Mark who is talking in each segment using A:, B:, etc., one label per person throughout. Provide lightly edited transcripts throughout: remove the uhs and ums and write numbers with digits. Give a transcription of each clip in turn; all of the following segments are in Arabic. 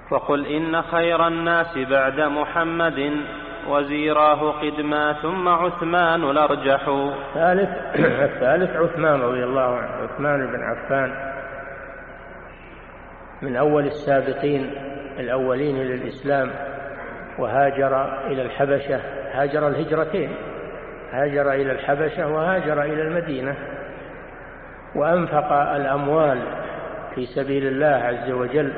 A: فقل إن خير الناس بعد محمد وزيراه قدما ثم عثمان الأرجح.
B: الثالث عثمان رضي الله عنه، عثمان بن عفان من أول السابقين الأولين للإسلام، وهاجر إلى الحبشة، هاجر الهجرتين، هاجر إلى الحبشة وهاجر إلى المدينة، وأنفق الأموال في سبيل الله عز وجل،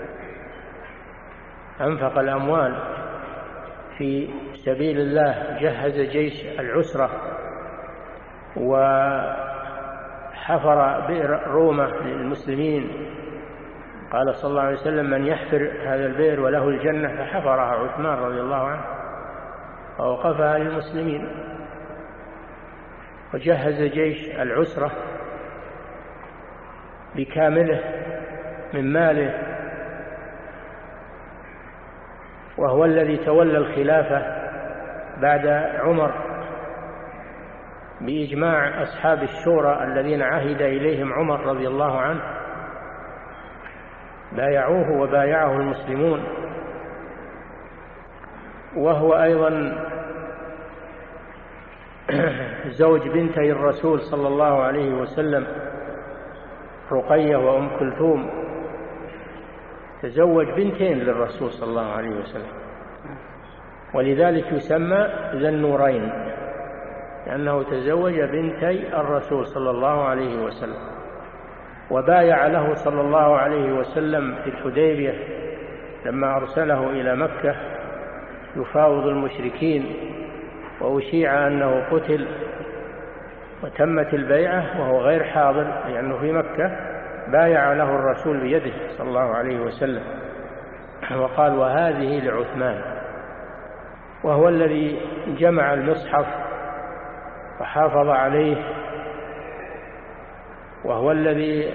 B: أنفق الأموال في سبيل الله، جهز جيش العسرة وحفر بئر رومة للمسلمين. قال صلى الله عليه وسلم: من يحفر هذا البئر وله الجنة، فحفرها عثمان رضي الله عنه ووقفها للمسلمين، وجهز جيش العسرة بكامله من ماله، وهو الذي تولى الخلافة بعد عمر بإجماع أصحاب الشورى الذين عهد إليهم عمر رضي الله عنه، بايعوه وبايعه المسلمون. وهو أيضا زوج بنتي الرسول صلى الله عليه وسلم، رقية وأم كلثوم، تزوج بنتين للرسول صلى الله عليه وسلم، ولذلك يسمى ذا النورين، لأنه تزوج بنتي الرسول صلى الله عليه وسلم. وبايع له صلى الله عليه وسلم في الحديبية لما أرسله إلى مكة يفاوض المشركين، وأشيع أنه قتل وتمت البيعة وهو غير حاضر لأنه في مكة، بايع له الرسول بيده صلى الله عليه وسلم، وقال: وهذه لعثمان. وهو الذي جمع المصحف وحافظ عليه، وهو الذي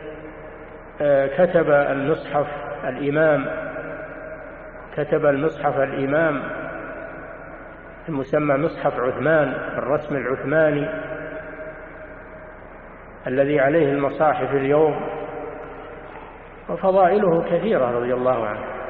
B: كتب المصحف الإمام، كتب المصحف الإمام المسمى مصحف عثمان، الرسم العثماني الذي عليه المصاحف اليوم. وفضائله كثيرة رضي الله عنه.